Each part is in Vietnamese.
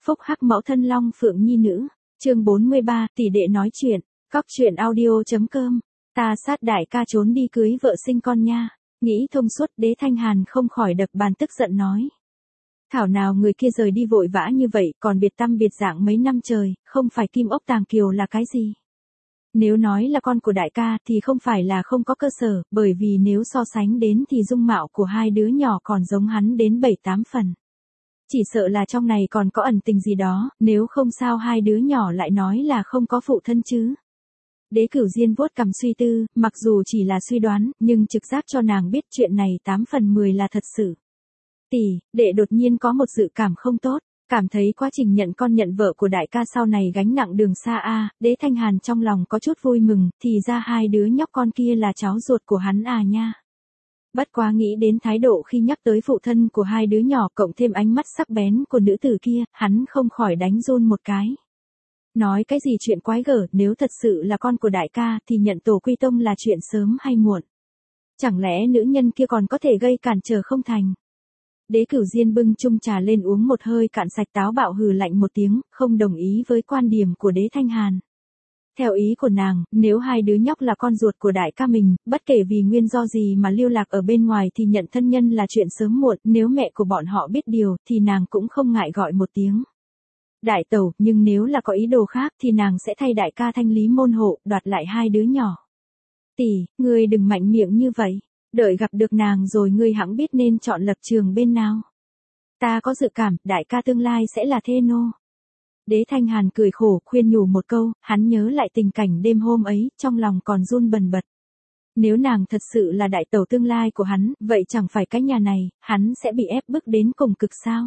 phúc hắc mẫu thân long phượng nhi nữ. Chương 43, tỷ đệ nói chuyện. Cóc truyện audio.com. Ta sát đại ca trốn đi cưới vợ sinh con nha. Nghĩ thông suốt, Đế Thanh Hàn không khỏi đập bàn tức giận nói. Thảo nào người kia rời đi vội vã như vậy, còn biệt tăm biệt dạng mấy năm trời, không phải kim ốc tàng kiều là cái gì? Nếu nói là con của đại ca thì không phải là không có cơ sở, bởi vì nếu so sánh đến thì dung mạo của hai đứa nhỏ còn giống hắn đến 7-8 phần. Chỉ sợ là trong này còn có ẩn tình gì đó, nếu không sao hai đứa nhỏ lại nói là không có phụ thân chứ. Đế Cửu Diên vuốt cằm suy tư, mặc dù chỉ là suy đoán, nhưng trực giác cho nàng biết chuyện này 8 phần 10 là thật sự. Tỷ, đệ đột nhiên có một dự cảm không tốt, cảm thấy quá trình nhận con nhận vợ của đại ca sau này gánh nặng đường xa a. Đế Thanh Hàn trong lòng có chút vui mừng, thì ra hai đứa nhóc con kia là cháu ruột của hắn à nha. Bất quá nghĩ đến thái độ khi nhắc tới phụ thân của hai đứa nhỏ cộng thêm ánh mắt sắc bén của nữ tử kia, hắn không khỏi đánh run một cái. Nói cái gì chuyện quái gở, nếu thật sự là con của đại ca thì nhận tổ quy tông là chuyện sớm hay muộn. Chẳng lẽ nữ nhân kia còn có thể gây cản trở không thành? Đế Cửu Diên bưng chung trà lên uống một hơi cạn sạch, táo bạo hừ lạnh một tiếng, không đồng ý với quan điểm của Đế Thanh Hàn. Theo ý của nàng, nếu hai đứa nhóc là con ruột của đại ca mình, bất kể vì nguyên do gì mà lưu lạc ở bên ngoài thì nhận thân nhân là chuyện sớm muộn, nếu mẹ của bọn họ biết điều thì nàng cũng không ngại gọi một tiếng. Đại tẩu, nhưng nếu là có ý đồ khác thì nàng sẽ thay đại ca thanh lý môn hộ, đoạt lại hai đứa nhỏ. Tỷ, ngươi đừng mạnh miệng như vậy, đợi gặp được nàng rồi ngươi hẵng biết nên chọn lập trường bên nào. Ta có dự cảm, đại ca tương lai sẽ là thê nô. Đế Thanh Hàn cười khổ khuyên nhủ một câu, hắn nhớ lại tình cảnh đêm hôm ấy, trong lòng còn run bần bật. Nếu nàng thật sự là đại tẩu tương lai của hắn, vậy chẳng phải cái nhà này, hắn sẽ bị ép bức đến cùng cực sao?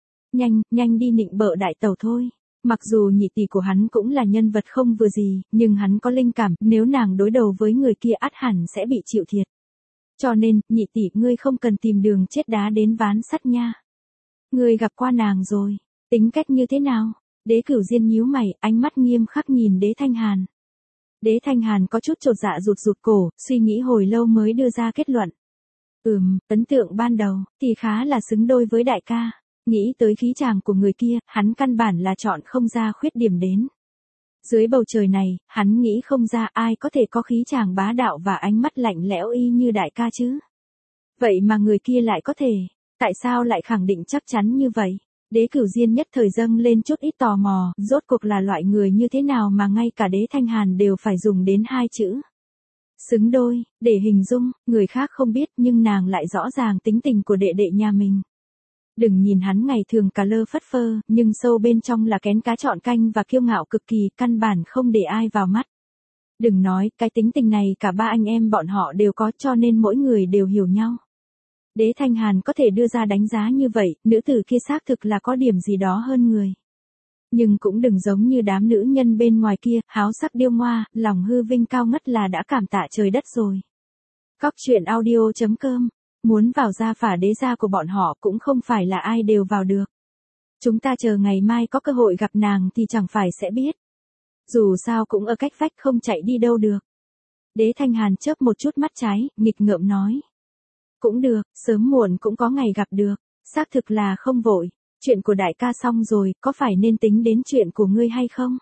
Nhanh đi nịnh bợ đại tẩu thôi. Mặc dù nhị tỷ của hắn cũng là nhân vật không vừa gì, nhưng hắn có linh cảm, nếu nàng đối đầu với người kia ắt hẳn sẽ bị chịu thiệt. Cho nên, nhị tỷ, ngươi không cần tìm đường chết đá đến ván sắt nha. Ngươi gặp qua nàng rồi, tính cách như thế nào? Đế Cửu Diên nhíu mày, ánh mắt nghiêm khắc nhìn Đế Thanh Hàn. Đế Thanh Hàn có chút chột dạ rụt cổ, suy nghĩ hồi lâu mới đưa ra kết luận. Ấn tượng ban đầu, thì khá là xứng đôi với đại ca. Nghĩ tới khí chàng của người kia, hắn căn bản là chọn không ra khuyết điểm đến. Dưới bầu trời này, hắn nghĩ không ra ai có thể có khí chàng bá đạo và ánh mắt lạnh lẽo y như đại ca chứ. Vậy mà người kia lại có thể, tại sao lại khẳng định chắc chắn như vậy? Đế Cửu Diên nhất thời dâng lên chút ít tò mò, rốt cuộc là loại người như thế nào mà ngay cả Đế Thanh Hàn đều phải dùng đến hai chữ. Xứng đôi, để hình dung, người khác không biết nhưng nàng lại rõ ràng tính tình của đệ đệ nhà mình. Đừng nhìn hắn ngày thường cà lơ phất phơ, nhưng sâu bên trong là kén cá chọn canh và kiêu ngạo cực kỳ, căn bản không để ai vào mắt. Đừng nói, cái tính tình này cả ba anh em bọn họ đều có, cho nên mỗi người đều hiểu nhau. Đế Thanh Hàn có thể đưa ra đánh giá như vậy, nữ tử kia xác thực là có điểm gì đó hơn người. Nhưng cũng đừng giống như đám nữ nhân bên ngoài kia, háo sắc điêu ngoa, lòng hư vinh cao ngất là đã cảm tạ trời đất rồi. Cóc truyện audio.com. Muốn vào gia phả đế gia của bọn họ cũng không phải là ai đều vào được. Chúng ta chờ ngày mai có cơ hội gặp nàng thì chẳng phải sẽ biết. Dù sao cũng ở cách vách không chạy đi đâu được. Đế Thanh Hàn chớp một chút mắt trái, nghịch ngợm nói. Cũng được, sớm muộn cũng có ngày gặp được, xác thực là không vội. Chuyện của đại ca xong rồi, có phải nên tính đến chuyện của ngươi hay không?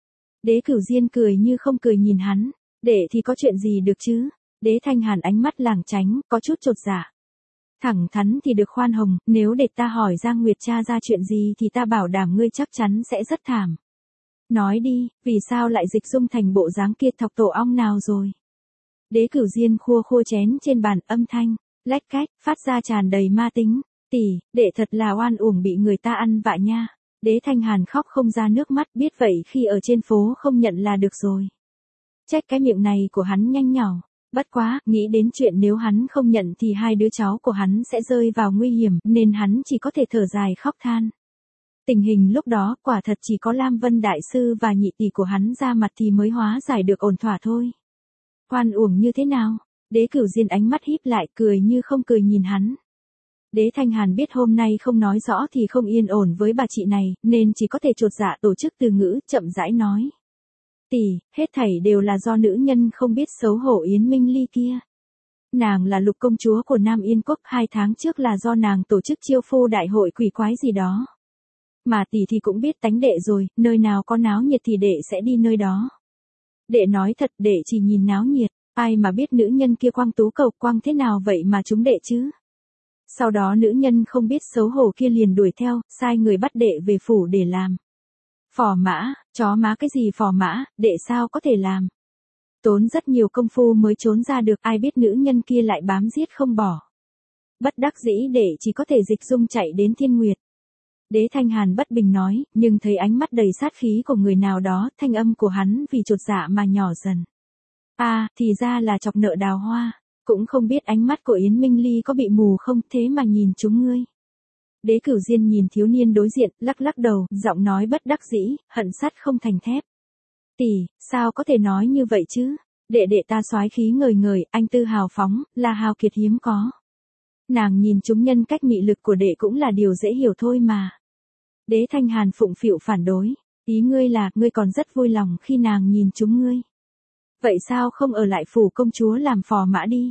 Đế Cửu Diên cười như không cười nhìn hắn, để thì có chuyện gì được chứ? Đế Thanh Hàn ánh mắt lảng tránh, có chút chột dạ. Thẳng thắn thì được khoan hồng, nếu để ta hỏi Giang Nguyệt cha ra chuyện gì thì ta bảo đảm ngươi chắc chắn sẽ rất thảm. Nói đi, vì sao lại dịch dung thành bộ dáng kia, thọc tổ ong nào rồi? Đế Cửu Diên khua chén trên bàn, âm thanh lách cách, phát ra tràn đầy ma tính. Tỷ, đệ thật là oan uổng bị người ta ăn vạ nha. Đế Thanh Hàn khóc không ra nước mắt, biết vậy khi ở trên phố không nhận là được rồi. Trách cái miệng này của hắn nhanh nhỏ. Bất quá, nghĩ đến chuyện nếu hắn không nhận thì hai đứa cháu của hắn sẽ rơi vào nguy hiểm, nên hắn chỉ có thể thở dài khóc than. Tình hình lúc đó quả thật chỉ có Lam Vân Đại Sư và nhị tỷ của hắn ra mặt thì mới hóa giải được ổn thỏa thôi. Oan uổng như thế nào? Đế Cửu Diên ánh mắt híp lại, cười như không cười nhìn hắn. Đế Thanh Hàn biết hôm nay không nói rõ thì không yên ổn với bà chị này, nên chỉ có thể chột dạ tổ chức từ ngữ, chậm rãi nói. Tỷ, hết thảy đều là do nữ nhân không biết xấu hổ Yến Minh Ly kia. Nàng là lục công chúa của Nam Yên Quốc, 2 tháng trước là do nàng tổ chức chiêu phu đại hội quỷ quái gì đó. Mà tỷ thì cũng biết tánh đệ rồi, nơi nào có náo nhiệt thì đệ sẽ đi nơi đó. Đệ nói thật, đệ chỉ nhìn náo nhiệt, ai mà biết nữ nhân kia quang tú cầu quang thế nào vậy mà chúng đệ chứ. Sau đó nữ nhân không biết xấu hổ kia liền đuổi theo, sai người bắt đệ về phủ để làm. Phò mã, chó má cái gì phò mã, đệ sao có thể làm. Tốn rất nhiều công phu mới trốn ra được, ai biết nữ nhân kia lại bám giết không bỏ. Bất đắc dĩ đệ chỉ có thể dịch dung chạy đến Thiên Nguyệt. Đế Thanh Hàn bất bình nói, nhưng thấy ánh mắt đầy sát khí của người nào đó, thanh âm của hắn vì chột dạ mà nhỏ dần. Thì ra là chọc nợ Đào Hoa, cũng không biết ánh mắt của Yến Minh Ly có bị mù không, thế mà nhìn chúng ngươi. Đế Cửu Diên nhìn thiếu niên đối diện, lắc lắc đầu, giọng nói bất đắc dĩ, hận sắt không thành thép. Tỷ, sao có thể nói như vậy chứ? Đệ đệ ta soái khí ngời ngời, anh tư hào phóng, là hào kiệt hiếm có. Nàng nhìn chúng nhân cách mị lực của đệ cũng là điều dễ hiểu thôi mà. Đế Thanh Hàn phụng phịu phản đối, ý ngươi là, ngươi còn rất vui lòng khi nàng nhìn chúng ngươi. Vậy sao không ở lại phủ công chúa làm phò mã đi?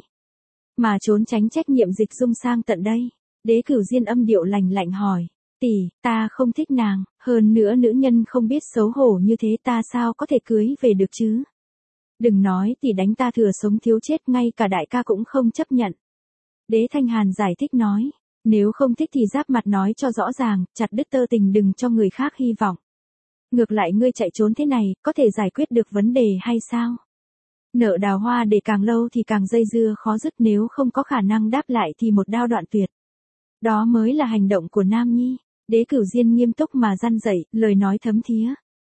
Mà trốn tránh trách nhiệm dịch dung sang tận đây. Đế Cửu Diên âm điệu lạnh lạnh hỏi, tỷ, ta không thích nàng, hơn nữa nữ nhân không biết xấu hổ như thế ta sao có thể cưới về được chứ? Đừng nói tỷ đánh ta thừa sống thiếu chết, ngay cả đại ca cũng không chấp nhận. Đế Thanh Hàn giải thích nói, nếu không thích thì giáp mặt nói cho rõ ràng, chặt đứt tơ tình đừng cho người khác hy vọng. Ngược lại ngươi chạy trốn thế này, có thể giải quyết được vấn đề hay sao? Nợ Đào Hoa để càng lâu thì càng dây dưa khó dứt, nếu không có khả năng đáp lại thì một đao đoạn tuyệt. Đó mới là hành động của Nam Nhi. Đế Cửu Diên nghiêm túc mà răn dạy, lời nói thấm thía.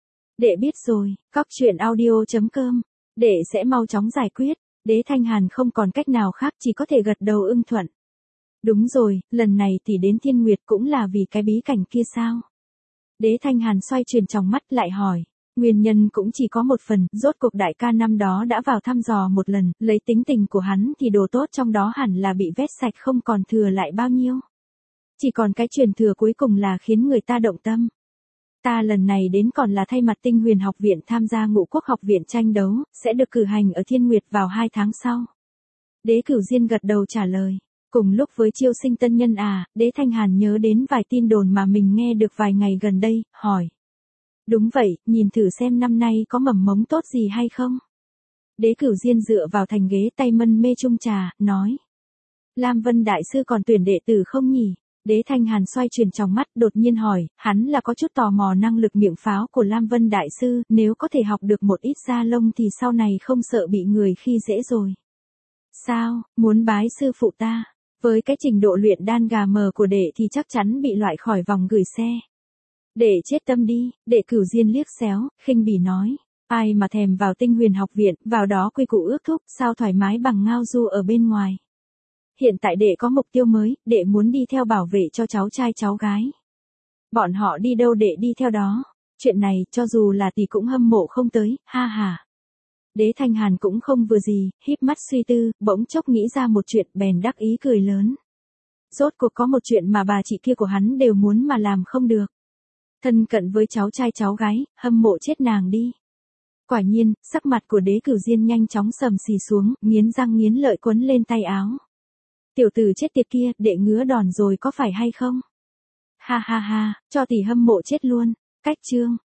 Đệ biết rồi, truyện audio.com. Đệ sẽ mau chóng giải quyết. Đế Thanh Hàn không còn cách nào khác, chỉ có thể gật đầu ưng thuận. Đúng rồi, lần này tỷ đến Thiên Nguyệt cũng là vì cái bí cảnh kia sao? Đế Thanh Hàn xoay chuyển tròng mắt lại hỏi. Nguyên nhân cũng chỉ có một phần, rốt cuộc đại ca năm đó đã vào thăm dò một lần, lấy tính tình của hắn thì đồ tốt trong đó hẳn là bị vét sạch không còn thừa lại bao nhiêu. Chỉ còn cái truyền thừa cuối cùng là khiến người ta động tâm. Ta lần này đến còn là thay mặt Tinh Huyền học viện tham gia Ngũ Quốc học viện tranh đấu, sẽ được cử hành ở Thiên Nguyệt vào 2 tháng sau. Đế Cửu Diên gật đầu trả lời. Cùng lúc với chiêu sinh tân nhân Đế Thanh Hàn nhớ đến vài tin đồn mà mình nghe được vài ngày gần đây, hỏi. Đúng vậy, nhìn thử xem năm nay có mầm mống tốt gì hay không? Đế Cửu Diên dựa vào thành ghế tay mân mê chung trà, nói. Lam Vân Đại Sư còn tuyển đệ tử không nhỉ? Đế Thanh Hàn xoay chuyển trong mắt đột nhiên hỏi, hắn là có chút tò mò năng lực miệng pháo của Lam Vân Đại Sư, nếu có thể học được một ít da lông thì sau này không sợ bị người khi dễ rồi. Sao, muốn bái sư phụ ta? Với cái trình độ luyện đan gà mờ của đệ thì chắc chắn bị loại khỏi vòng gửi xe. Đệ chết tâm đi, Đệ Cửu Diên liếc xéo, khinh bỉ nói. Ai mà thèm vào Tinh Huyền học viện, vào đó quy củ ước thúc, sao thoải mái bằng ngao du ở bên ngoài. Hiện tại đệ có mục tiêu mới, đệ muốn đi theo bảo vệ cho cháu trai cháu gái. Bọn họ đi đâu đệ đi theo đó. Chuyện này, cho dù là tỷ cũng hâm mộ không tới, ha ha. Đế Thanh Hàn cũng không vừa gì, híp mắt suy tư, bỗng chốc nghĩ ra một chuyện bèn đắc ý cười lớn. Rốt cuộc có một chuyện mà bà chị kia của hắn đều muốn mà làm không được. Thân cận với cháu trai cháu gái, hâm mộ chết nàng đi. Quả nhiên, sắc mặt của Đế Cửu Diên nhanh chóng sầm xì xuống, nghiến răng nghiến lợi quấn lên tay áo. Tiểu tử chết tiệt kia, đệ ngứa đòn rồi có phải hay không? Ha ha ha, cho tỷ hâm mộ chết luôn. Cách chương.